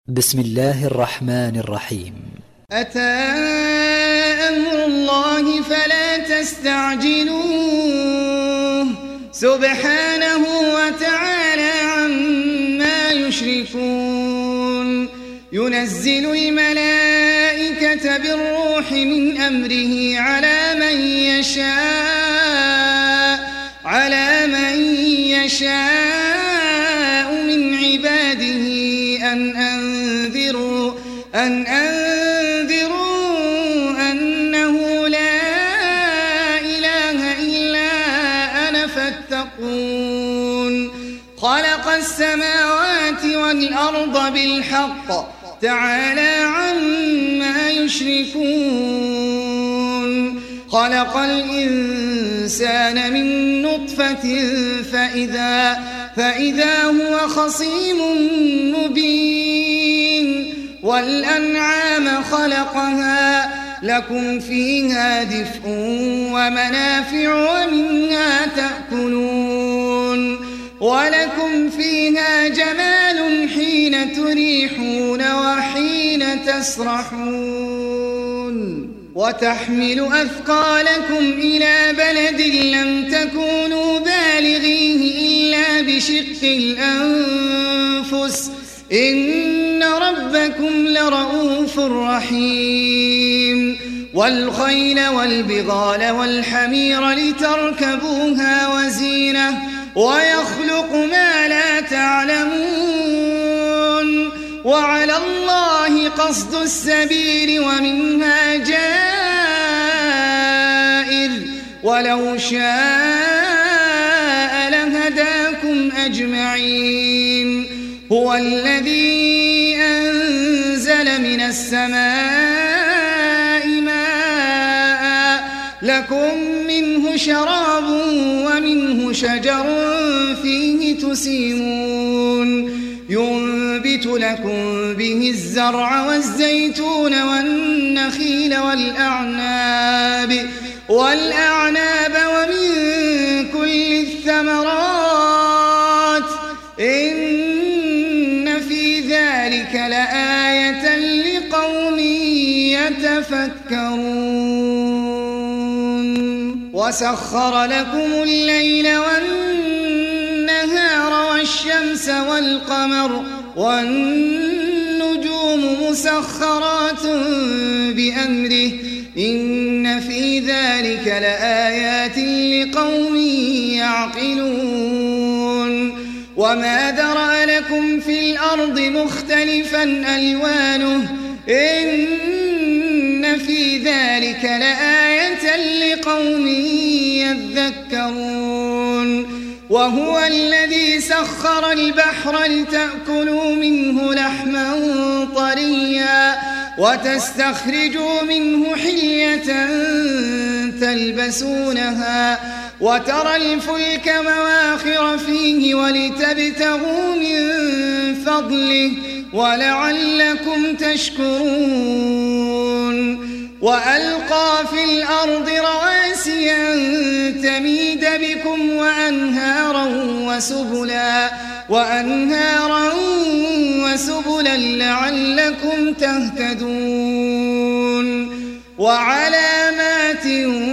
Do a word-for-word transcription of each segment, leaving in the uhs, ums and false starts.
بسم الله الرحمن الرحيم. أتى أمر الله فلا تستعجلوه سبحانه وتعالى عما يشركون. ينزل الملائكة بالروح من أمره على من يشاء على من يشاء من عباده أن أنذروا أن أنذروا أنه لا إله إلا أنا فاتقون. خلق السماوات والأرض بالحق تعالى عما يشركون. خلق الإنسان من نطفة فإذا فإذا هو خصيم مبين. والأنعام خلقها لكم فيها دفء ومنافع ومنها تأكلون ولكم فيها جمال حين تريحون وحين تسرحون. وتحمل أثقالكم إلى بلد لم تكونوا بالغيه إلا بشق الأنفس إن ربكم لرؤوف رحيم. والخيل والبغال والحمير لتركبوها وزينة ويخلق ما لا تعلمون. وعلى الله قصد السبيل ومنها جائر ولو شاء لهداكم أجمعين. هو الذي أنزل من السماء ماء لكم منه شراب ومنه شجر فيه تسيمون. ينبت لكم به الزرع والزيتون والنخيل والأعناب والأعناب ومن كل الثمرات إن في ذلك لآية لقوم يتفكرون. وسخر لكم الليل والنهار والشمس والقمر والنجوم مسخرات بأمره إن في ذلك لآيات لقوم يعقلون. وما ذرأ لكم في الأرض مختلفا ألوانه إن في ذلك لآية لقوم يذكرون. وهو الذي سخر البحر لتأكلوا منه لحما طريا وتستخرجوا منه حلية تلبسونها وترى الفلك مواخر فيه ولتبتغوا من فضله ولعلكم تشكرون. وألقى في الأرض رواسي أن تميد بكم وأنهارا وسبلا وأنهارا وسبلا لعلكم تهتدون. وعلامات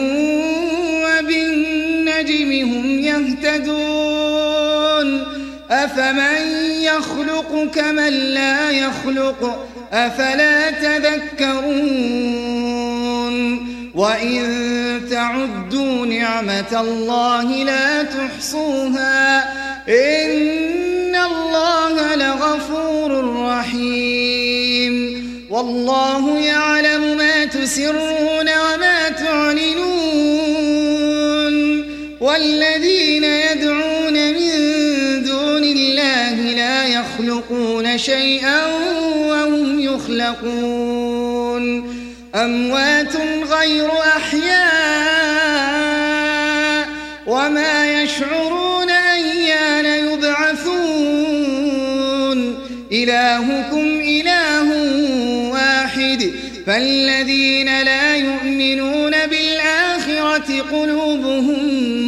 وبالنجم هم يهتدون. أفمن يخلق كمن لا يخلق أفلا تذكرون. وإن تعدوا نعمة الله لا تحصوها إن الله لغفور رحيم. والله يعلم ما تسرون وما تعلنون. والذين يدعون من دون الله لا يخلقون شيئا وهم يخلقون. أموات غير أحياء وما يشعرون أيان يبعثون. إلهكم إله واحد فالذين لا يؤمنون بالآخرة قلوبهم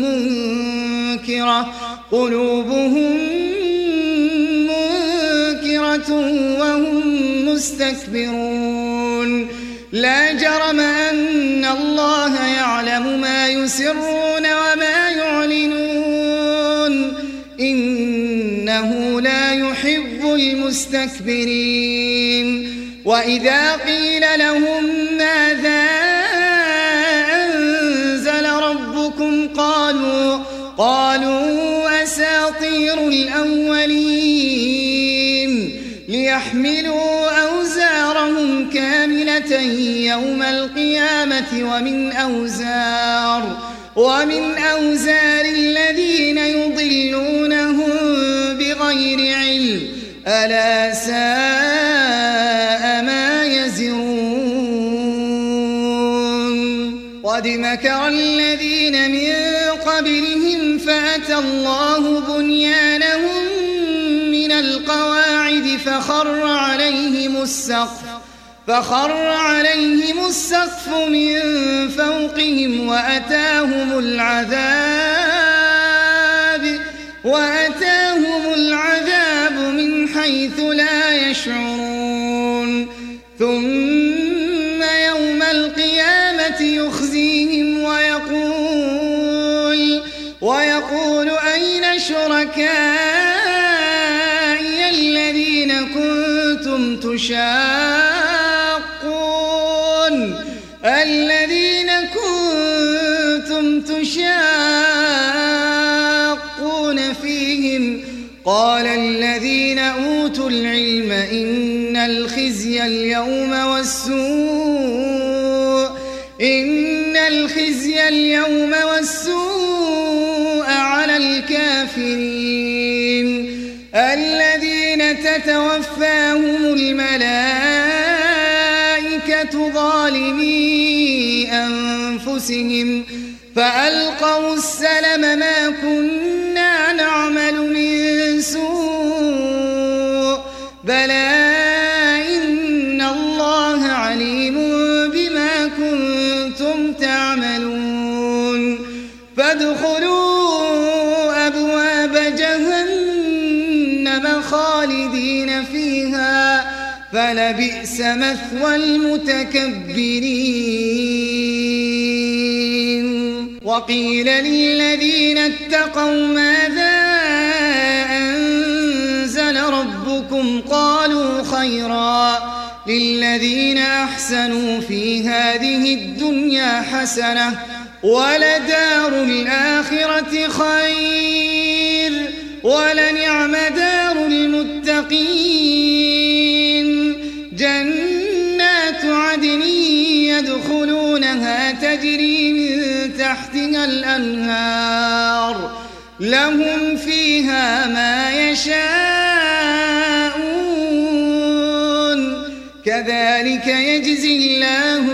منكرة قلوبهم منكرة وهم المستكبرون لا جرم أن الله يعلم ما يسرون وما يعلنون إنه لا يحب المستكبرين وإذا قيل لهم ماذا أنزل ربكم قالوا قالوا أساطير الأولين ليحملوا أوزارهم كاملة يوم القيامة ومن أوزار ومن أوزار الذين يضلونهم بغير علم ألا ساء ما يزرون قد مكر الذين من قبلهم فأتى الله بنيانهم من القواعد فخر عليهم السقف فخر عليهم السقف من فوقهم وأتاهم العذاب وأتاهم العذاب من حيث لا يشعرون ثم يوم القيامة يخزيهم ويقول ويقول أين شركائي الذين كنتم تشاقون الذين كنتم تشاقون فيهم قال الذين أوتوا العلم إن الخزي اليوم والسوء إن الخزي اليوم والسوء على الكافرين الذين تتوفاهم الملائكة ظالمي أنفسهم فألقوا السلم ما كنا نعمل من سوء بلى إن الله عليم بما كنتم تعملون فادخلوا أبواب جهنم خالدين فيها فلبئس مثوى المتكبرين وقيل للذين اتقوا ماذا أنزل ربكم قالوا خيرا للذين أحسنوا في هذه الدنيا حسنة ولدار الآخرة خير ولنعم دار المتقين جنات عدن يدخلونها تجري من تحتها الأنهار لهم فيها ما يشاءون كذلك يجزي الله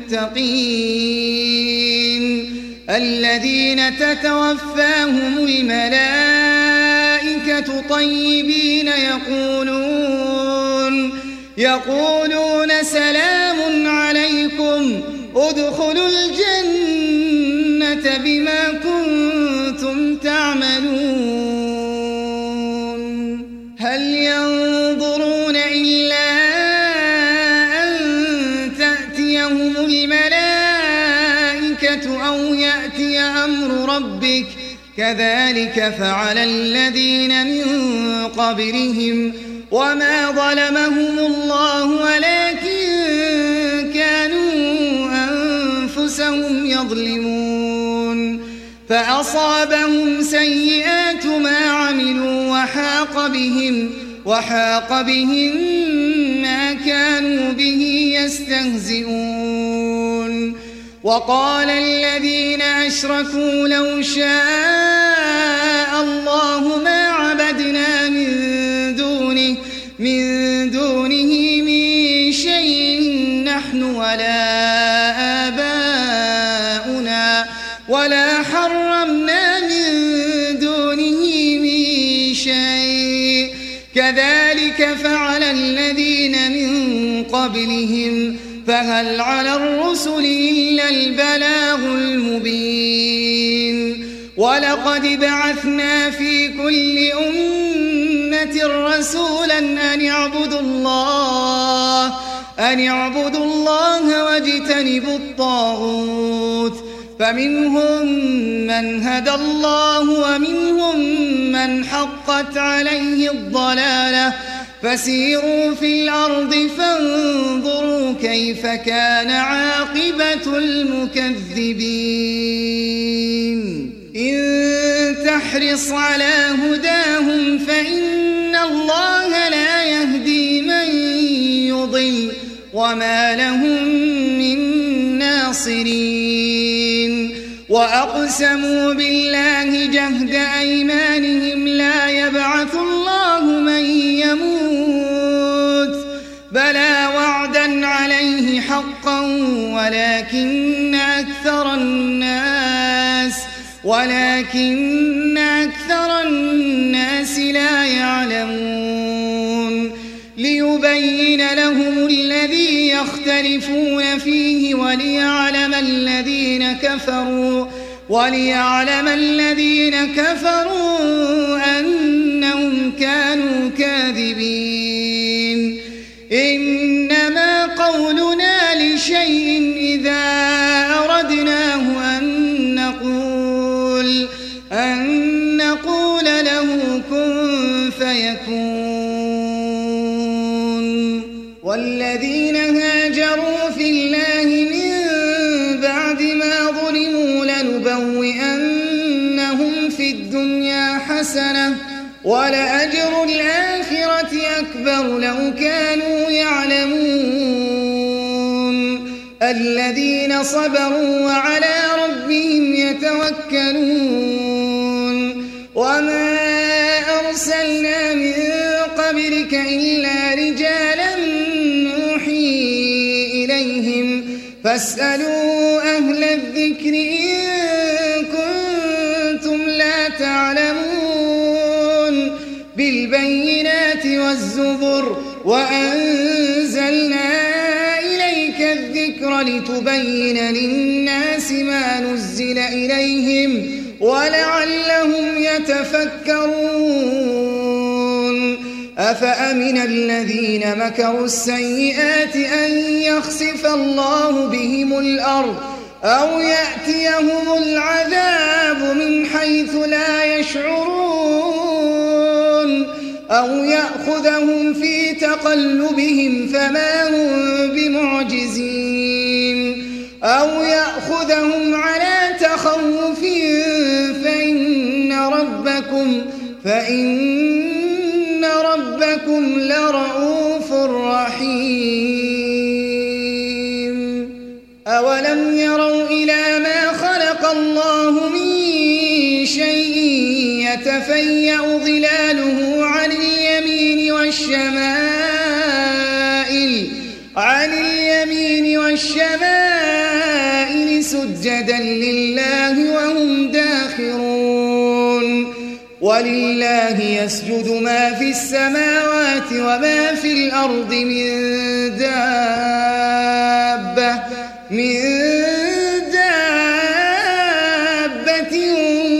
المتقين الذين تتوفاهم الملائكة طيبين يقولون يقولون سلام عليكم ادخلوا الجنة بما كنتم تعملون هل ينظرون إلا أن تأتيهم الملائكة أو يأتي أمر ربك كذلك فعل الذين من قبلهم وما ظلمهم الله ولكن كانوا أنفسهم يظلمون فأصابهم سيئات ما عملوا وحاق بهم وحاق بهم ما كانوا به يستهزئون وقال الذين أشركوا لو شاء الله ما عبدنا من دونه من دونه من شيء نحن ولا آباؤنا ولا حرمنا من دونه من شيء كذلك فعل الذين من قبلهم فهل على الرسل إلا البلاغ المبين ولقد بعثنا في كل أمة رسولا أن اعبدوا الله أن اعبدوا الله واجتنبوا الطاغوت فمنهم من هدى الله ومنهم من حقت عليه الضلالة فسيروا في الأرض فانظروا كيف كان عاقبة المكذبين إن تحرص على هداهم فإن الله لا يهدي من يضل وما لهم من ناصرين وأقسموا بالله جهد أيمانهم لا يبعث الله من يموت بلى وعدا عليه حقا ولكن أكثر الناس ولكن أكثر الناس لا يعلمون ليبين لهم الذي يختلفون فيه وليعلم الذين كفروا وليعلم الذين كفروا أنهم كانوا كاذبين إنما قولنا لشيء إذا أردناه أن نقول أن نقول له كن فيكون والذين هاجروا في الله من بعد ما ظلموا لنبوئنهم في الدنيا حسنة ولأجر الآخرة أكبر لو كانوا يعلمون الذين صبروا وعلى ربهم يتوكلون وما أرسلنا من قبلك إلا رجالا نوحي إليهم فاسألوا أهل الذكر إن كنتم لا تعلمون بالبينات والزبر وأنزلنا إليك الذكر لتبين للناس ما نزل إليهم ولعلهم يتفكرون أفأمن الذين مكروا السيئات أن يخسف الله بهم الأرض أو يأتيهم العذاب من حيث لا يشعرون أو يأخذهم في تقلبهم فما هم بمعجزين أو يأخذهم على تخوف فإن ربكم فإن ربكم لرؤوف رحيم أولم يروا إلى ما خلق الله من شيء يتفيأ ظلاله عن اليمين والشمائل عن اليمين والشمائل سجدا لله وهم داخرون ولله يسجد ما في السماوات وما في الأرض من دابة من دابة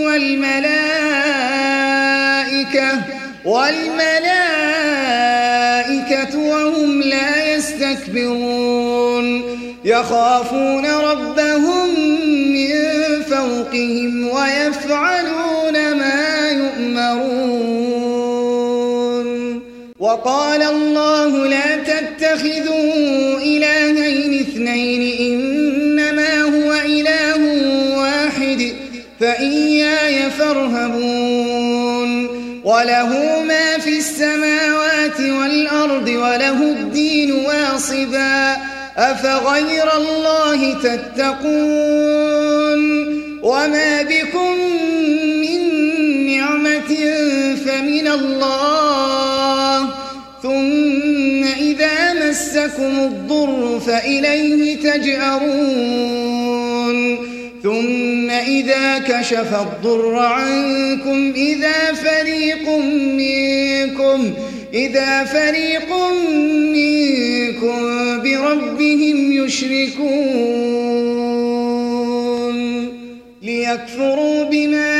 والملائكة والملائكة وهم لا يستكبرون يخافون ربهم من فوقهم ويفعلون ما يؤمرون وقال الله لا تتخذوا إلهين اثنين إنما هو إله واحد فإياي فارهبون وله ما في السماوات والأرض وله الدين واصبا أفغير الله تتقون وما بكم من نعمة فمن الله ثم إذا مسكم الضر فإليه تجأرون ثم إذا كشف الضر عنكم إذا فريق منكم إذا فريق منكم بربهم يشركون ليكفروا بما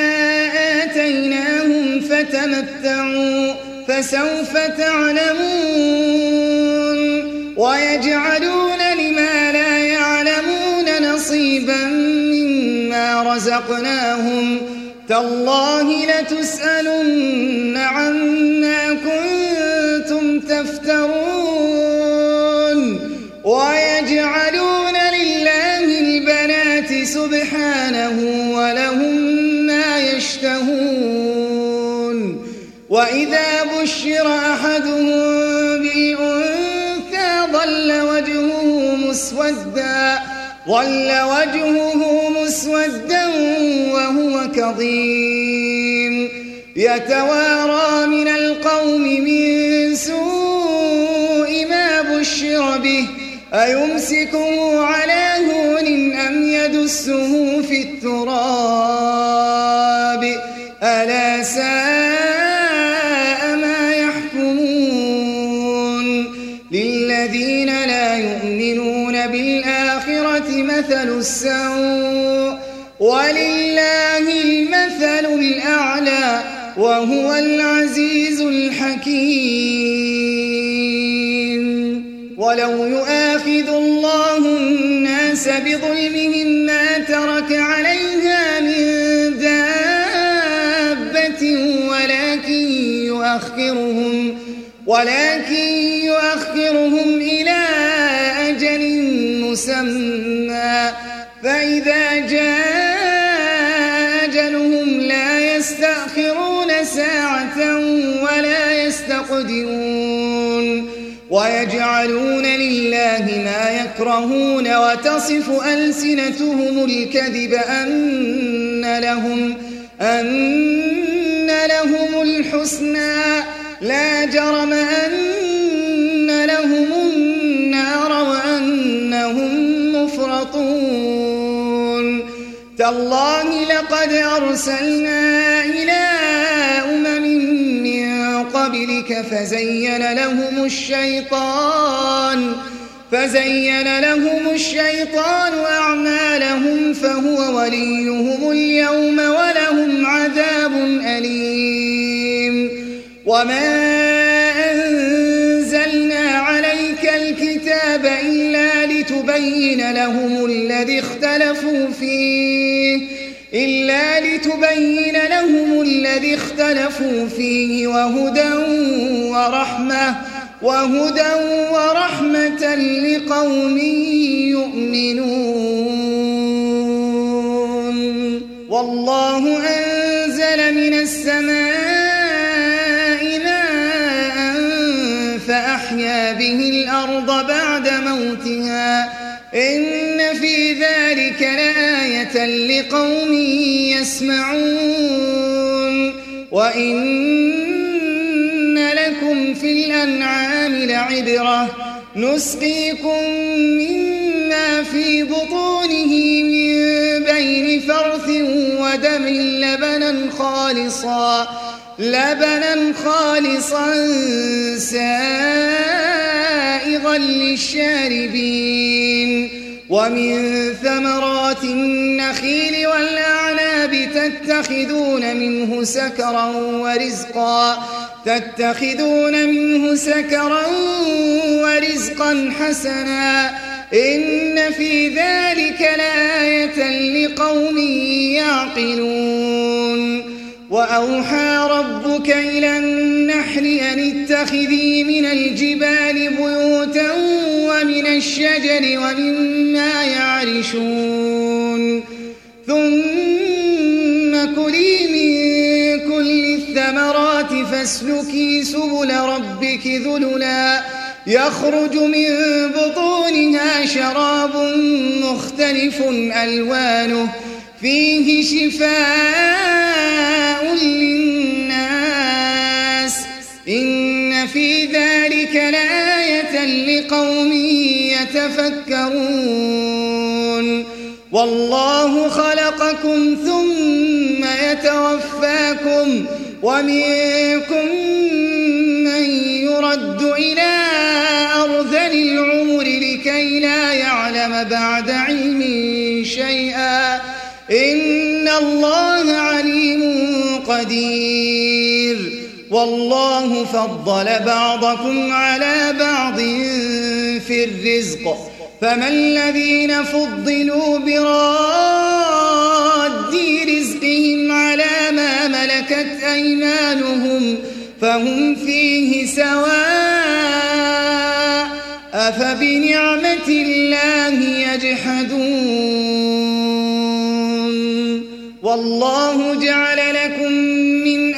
آتيناهم فتمتعوا فسوف تعلمون ويجعلون لما لا يعلمون نصيبا مما رزقناهم تالله لتسألن عما كنتم تفترون ويجعلون لله البنات سبحانه ولهم ما يشتهون وإذا بشر أحدهم بالأنثى ظل وجهه مسودا ظل وجهه مسودا وهو كظيم يتوارى من القوم من سوء ما بشر به أيمسكه على هون أم يدسه في التراب ألا ساء ما يحكمون للذين لا يؤمنون بالآخرة مثل السوء ولله المثل الأعلى وهو العزيز الحكيم ولو يؤاخذ الله الناس بظلمهم ما ترك عليها من دابة ولكن يؤخرهم ولكن يؤخرهم إلى أجل مسمى فإذا جاء أجلهم لا يستأخرون ساعة ولا يستقدمون ويجعلون لله ما يكرهون وتصف ألسنتهم الكذب أن لهم أن لهم الحسنى لا جرم أن لهم النار وأنهم مفرطون تالله لقد أرسلنا إلى أمم من قبلك فزين لهم الشيطان فزين لهم الشيطان أعمالهم فهو وليهم اليوم ولهم عذاب أليم وما أنزلنا عليك الكتاب إلا لتبين لهم الذي اختلفوا فيه إلا لتبين لهم الذي اختلفوا فيه وهدى ورحمة وهدى ورحمة لقوم يؤمنون والله أنزل من السماء ماء فأحيا به الأرض بعد موتها إن في ذلك لآية لقوم يسمعون وإن لكم في الأنعام لعبرة نسقيكم مما في بطونه من بين فرث ودم لبنا خالصا لبنا خالصا سائغا للشاربين ومن ثمرات النخيل والأعناب تتخذون منه سكرا ورزقا تتخذون منه سكرا ورزقا حسنا إن في ذلك لآية لقوم يعقلون وأوحى ربك إلى النحل أن اتخذي من الجبال بيوتا ومن الشجر ومما يعرشون ثم كلي من كل الثمرات فاسلكي سبل ربك ذللا يخرج من بطونها شراب مختلف ألوانه فيه شفاء للناس إن في ذلك لآية لقوم يتفكرون والله خلقكم ثم يتوفاكم ومنكم من يرد إلى أرذل العمر لكي لا يعلم بعد علم شيئا إن الله عليم قدير والله فضل بعضكم على بعض في الرزق فما الذين فضلوا براد رزقهم على ما ملكت أيمانهم فهم فيه سواء أفبنعمة الله يجحدون والله جعل لكم من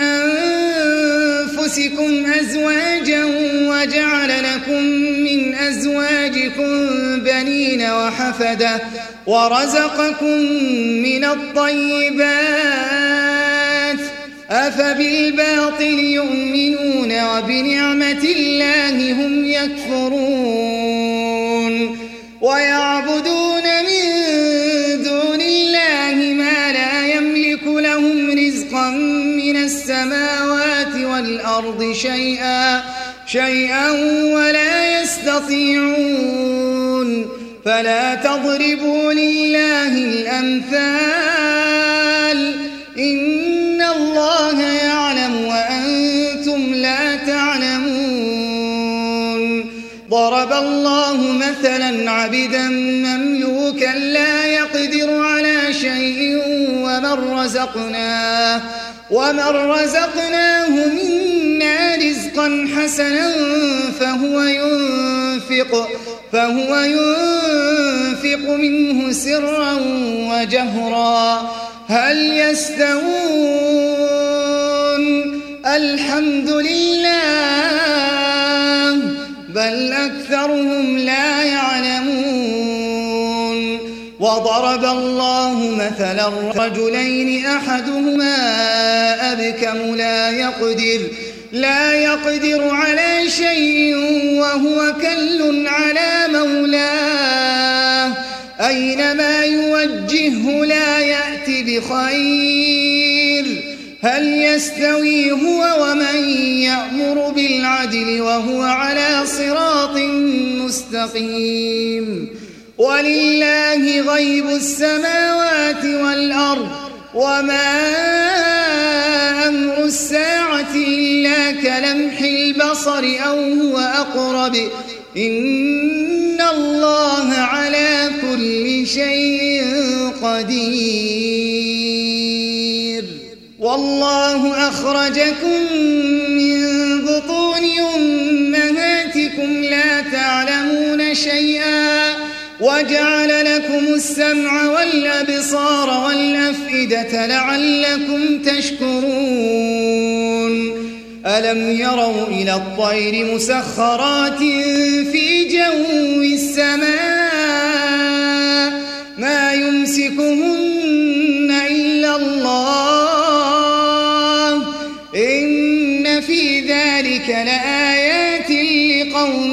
أنفسكم أزواجا وجعل لكم من أزواجكم بنين وحفدة ورزقكم من الطيبات أفبالباطل يؤمنون وبنعمة الله هم يكفرون ويعبدون من دون الله ما لا يملك لهم رزقا من السماوات والأرض شيئا شيئا ولا يستطيعون فلا تضربوا لله الأمثال إن الله يعلم وأنتم لا تعلمون ضرب الله مثلا عبدا مملوكا لا يقدر على شيء ومن رزقناه ومن رزقناه منا رزقا حسنا فهو ينفق فهو ينفق منه سرا وجهرا هل يستوون الحمد لله بل أكثرهم لا يعلمون وضرب الله مثلا رجلين أحدهما أبكم لا يقدر لا يقدر على شيء وهو كل على مولاه أينما يوجهه لا يأتي بخير هل يستوي هو ومن يأمر بالعدل وهو على صراط مستقيم ولله غيب السماوات والأرض وما أمر الساعة إلا كلمح البصر أو هو أقرب إن الله على كل شيء قدير والله أخرجكم من بطون أمهاتكم لا تعلمون شيئا وجعل لكم السمع والأبصار والأفئدة لعلكم تشكرون ألم يروا إلى الطير مسخرات في جو السماء ما يمسكهن إلا الله إن في ذلك لآيات لقوم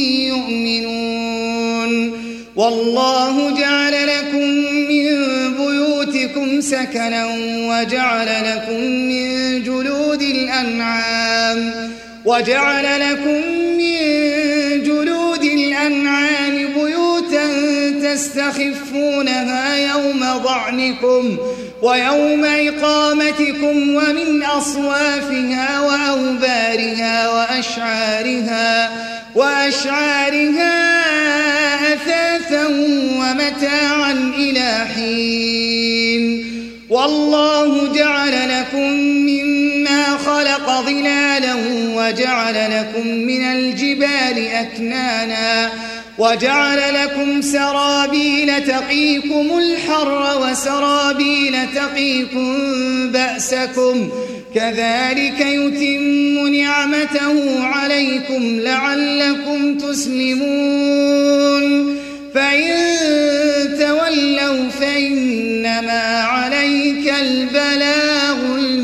يؤمنون والله جعل لكم من بيوتكم سكنا وجعل لكم من جلود الأنعام وجعل لكم من جلود الأنعام بيوتا تستخفونها يوم ضعنكم ويوم إقامتكم ومن أصوافها وأوبارها وأشعارها وأشعارها أثاثا ومتاعا إلى حين والله جعل لكم مما خلق ظلالا وجعل لكم من الجبال أكنانا وجعل لكم سرابيل تقيكم الحر وسرابيل تقيكم بأسكم كذلك يتم نعمته عليكم لعلكم تسلمون فإن تولوا فإنما عليك البلاغ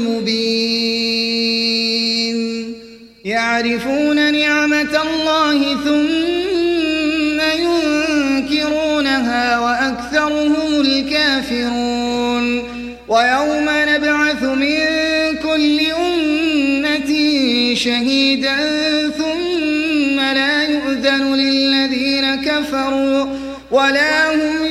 المبين يعرفون نعمة الله ثم ينكرونها وأكثرهم الكافرون ويوم نبعث من كل أمة شهيدا ثم لا يؤذن للذين كفروا ولا هم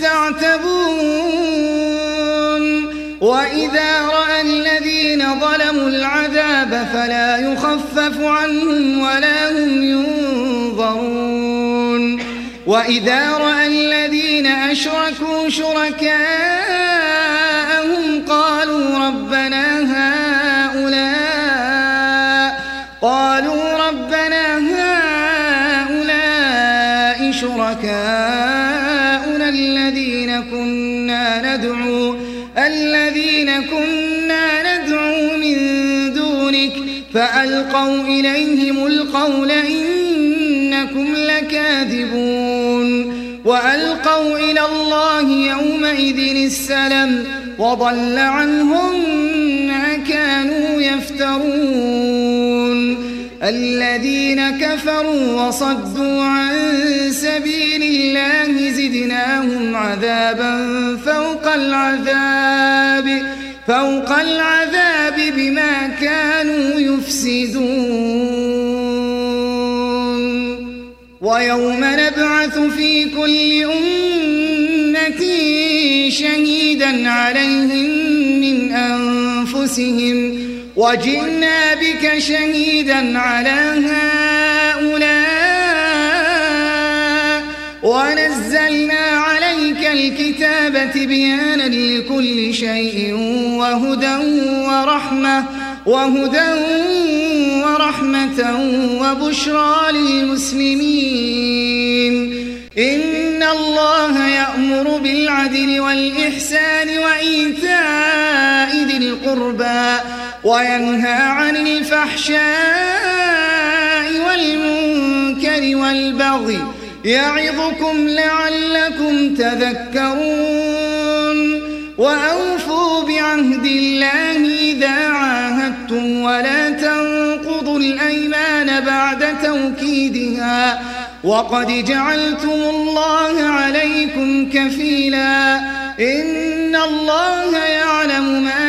يستعتبون وإذا رأى الذين ظلموا العذاب فلا يخفف عنهم ولا هم ينظرون وإذا رأى الذين أشركوا شركاءهم قالوا ربنا هؤلاء قالوا ربنا هؤلاء شركاؤنا الذين كنا ندعو الذين كنا ندعو من دونك فألقوا إليهم القول إنكم لكاذبون وألقوا إلى الله يومئذ السلم وضل عنهم ما كانوا يفترون الذين كفروا وصدوا عن سبيل الله زدناهم عذابا فوق العذاب فوق العذاب بما كانوا يفسدون ويوم نبعث في كل أمة شهيدا عليهم من أنفسهم وجئنا بك شهيدا على هؤلاء ونزلنا عليك الكتاب تبيانا لكل شيء وهدى ورحمة وهدى ورحمة وبشرى للمسلمين إن الله يأمر بالعدل والإحسان وإيتاء ذي القربى وينهى عن الفحشاء والمنكر والبغي يعظكم لعلكم تذكرون وأوفوا بعهد الله إذا عاهدتم ولا تنقضوا الأيمان بعد توكيدها وقد جعلتم الله عليكم كفيلا إن الله يعلم ما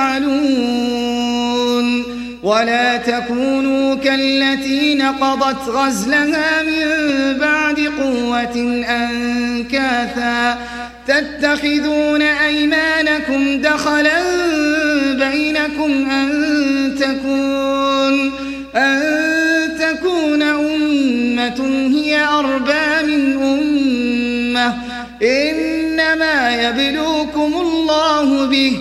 تفعلون ولا تكونوا كالتي نقضت غزلها من بعد قوة أنكاثا تتخذون أيمانكم دخلا بينكم أن تكون أن تكون أمة هي أربى من أمة إنما يبلوكم الله به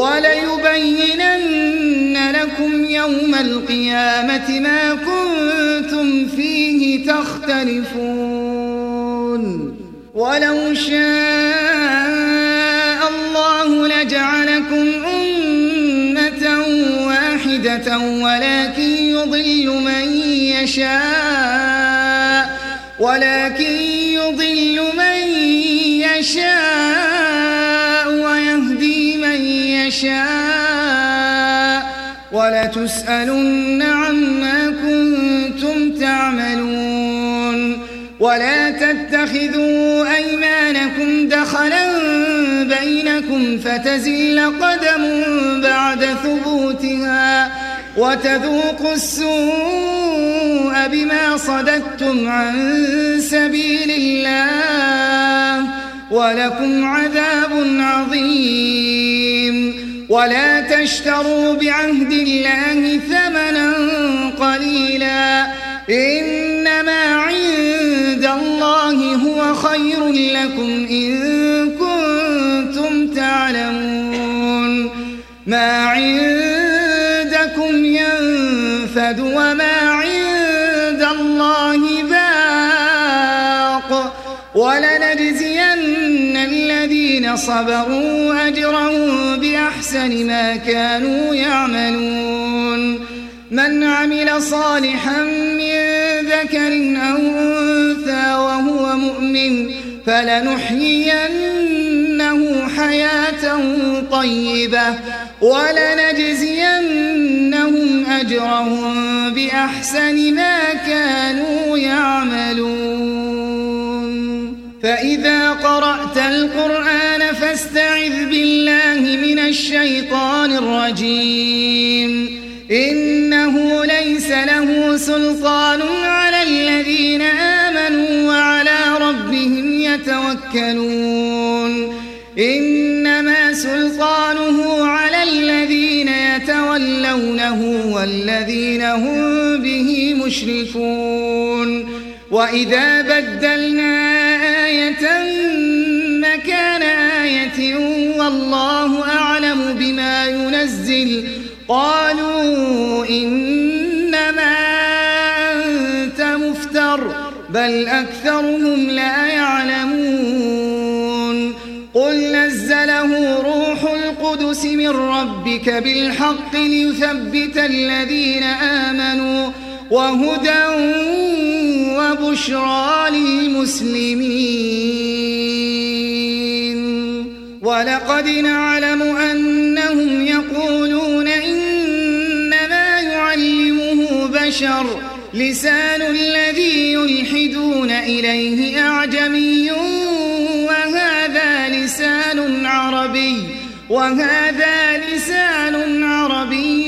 وليبينن لكم يوم القيامة ما كنتم فيه تختلفون ولو شاء الله لجعلكم أمة واحدة ولكن يضل من يشاء ولكن يضل من يشاء ويهدي من يشاء ولتسألن عما كنتم تعملون ولا تتخذوا أيمانكم دخلا بينكم فتزل قدم بعد ثبوتها وتذوقوا السوء بما صددتم عن سبيل الله ولكم عذاب عظيم ولا تشتروا بعهد الله ثمنا قليلا إنما عند الله هو خير لكم إن كنتم تعلمون ما عندكم ينفد وما عند الله باق ولنجزين الذين صبروا أجرهم بأحسن ما كانوا يعملون من عمل صالحا من ذكر أو أنثى وهو مؤمن فلنحيينه حياة طيبة ولنجزينهم أجرهم بأحسن ما كانوا يعملون فإذا قرأت القرآن فاستعذ بالله من الشيطان الرجيم إنه ليس له سلطان على الذين آمنوا وعلى ربهم يتوكلون إنما سلطانه على الذين يتولونه والذين هم به مشركون وإذا بدلنا آية مكان آية والله أعلم بما ينزل قالوا إنما أنت مفتر بل أكثرهم لا يعلمون قل نزله روح القدس من ربك بالحق ليثبت الذين آمنوا وهدى وبشرى للمسلمين ولقد نعلم أنهم يقولون إنما يعلمه بشر لسان الذي يلحدون إليه أعجمي وهذا لسان عربي وهذا لسان عربي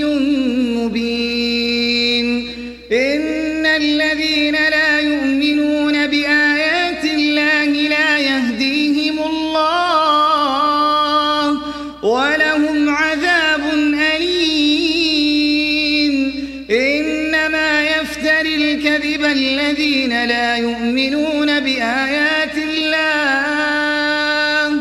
مبين إن الذين لا يؤمنون بآيات الله لا يهديهم الله ولهم عذاب أليم إنما يفتري الكذب الذين لا يؤمنون بآيات الله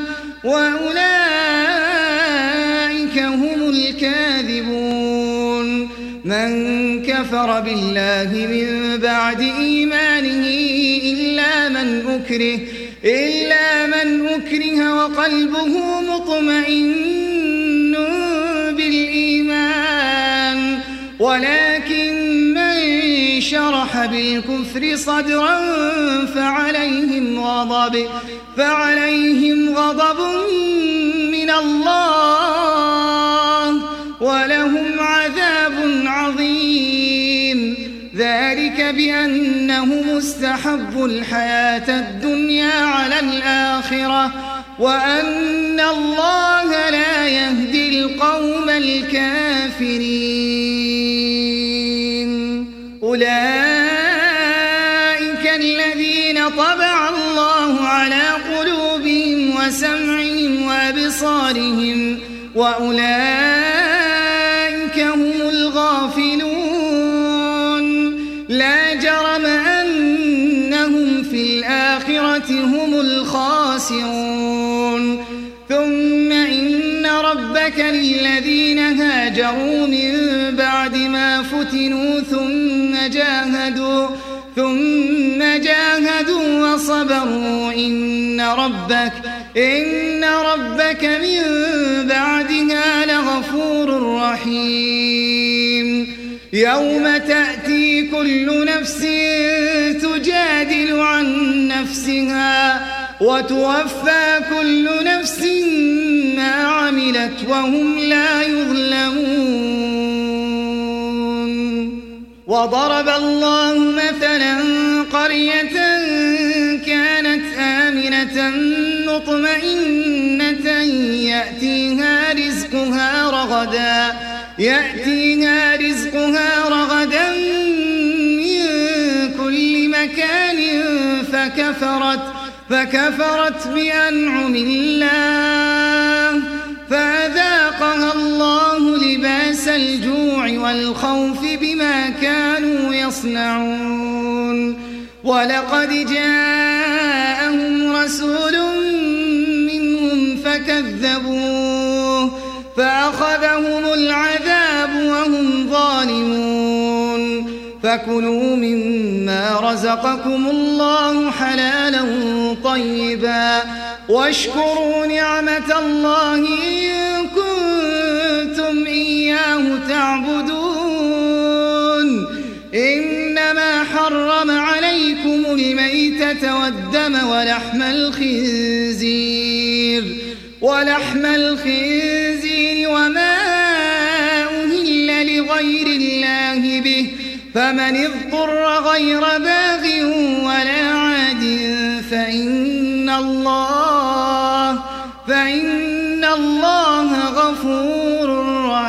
وأولئك هم الكاذبون من كفر بالله من بعد إيمانه إلا من أكره إلا من أكره وقلبه مطمئن بالإيمان ولكن من شرح بالكفر صدرا فعليهم غضب فعليهم غضب من الله ولهم عذاب عظيم ذلك بأنهم استحبوا الحياة الدنيا على الآخرة وأن الله لا يهدي القوم الكافرين أولئك الذين طبع الله على قلوبهم وسمعهم وأبصارهم وأولئك هم الغافلون لا جرم أنهم في الآخرة هم الخاسرون ثم إن ربك للذين هاجروا من بعد ما فتنوا ثم جاهدوا ثم جاهدوا وصبروا إن ربك إن ربك من بعدها لغفور رحيم يوم تأتي كل نفس تجادل عن نفسها وتوفى كل نفس ما عملت وهم لا يظلمون وضرب الله مثلا قرية كانت آمنة مطمئنة يأتيها رزقها رغدا يأتيها رزقها رغدا من كل مكان فكفرت فكفرت بأنعم الله فأذاقها الله لباس الجوع والخوف بما كانوا يصنعون ولقد جاءهم رسول منهم فكذبوه فأخذهم العذاب وهم ظالمون فكلوا مما رزقكم الله حلالا طيبا واشكروا نعمة الله إن كنتم إياه تعبدون إنما حرم عليكم الميتة والدم ولحم الخنزير ولحم الخنزير وما أهل لغير الله به فمن اضطر غير باغ ولا عاد فإن الله فإن الله غفور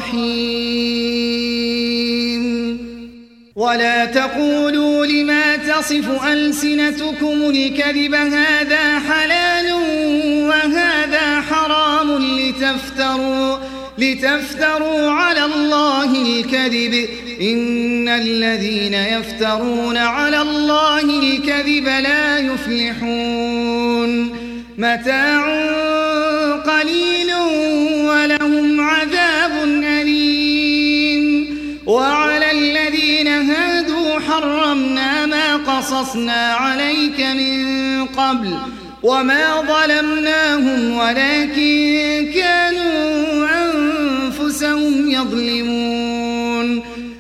رحيم ولا تقولوا لما تصف ألسنتكم الكذب هذا حلال وهذا حرام لتفتروا لتفتروا على الله الكذب إن الذين يفترون على الله الكذب لا يفلحون متاع قليل ولهم عذاب أليم وعلى الذين هادوا حرمنا ما قصصنا عليك من قبل وما ظلمناهم ولكن كانوا أنفسهم يظلمون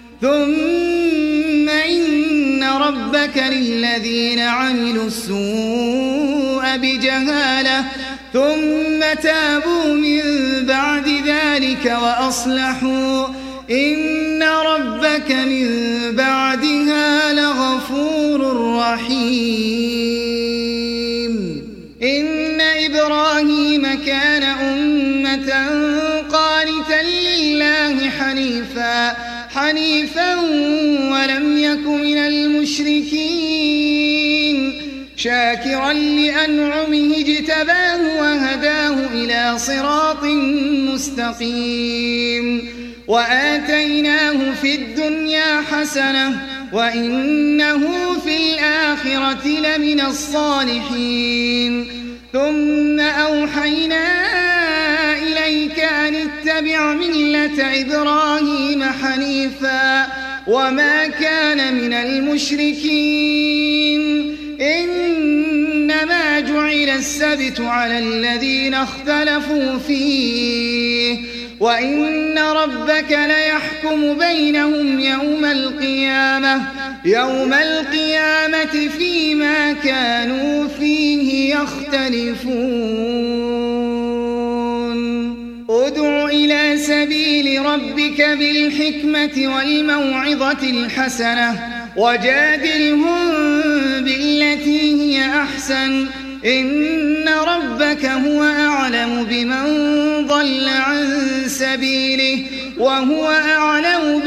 ثم إن ربك للذين عملوا السوء بجهالة ثم تابوا من بعد ذلك وأصلحوا إن ربك من بعدها لغفور رحيم إن إبراهيم كان أمة قانتا لله حنيفا حنيفا ولم يك من المشركين شاكرا لأنعمه اجتباه وهداه إلى صراط مستقيم وآتيناه في الدنيا حسنة وإنه في الآخرة لمن الصالحين ثم أوحينا إليك أن اتبع ملة إبراهيم حنيفا وما كان من المشركين إنما جعل السبت على الذين اختلفوا فيه وإن ربك ليحكم بينهم يوم القيامة يوم القيامة فيما كانوا فيه يختلفون ادع إلى سبيل ربك بالحكمة والموعظة الحسنة وجادلهم بالتي هي أحسن إن ربك هو أعلم بمن ضل عن سبيله وهو أعلم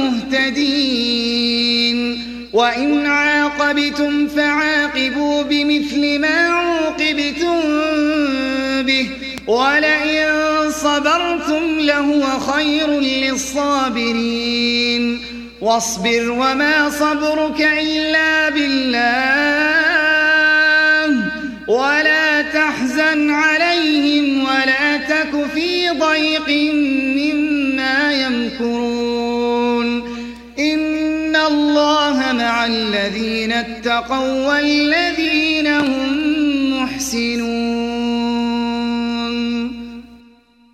بالمهتدين وإن عاقبتم فعاقبوا بمثل ما عوقبتم به ولئن صبرتم لهو خير للصابرين واصبر وما صبرك إلا بالله ولا تحزن عليهم ولا تك في ضيق مما يمكرون إن الله مع الذين اتقوا والذين هم محسنون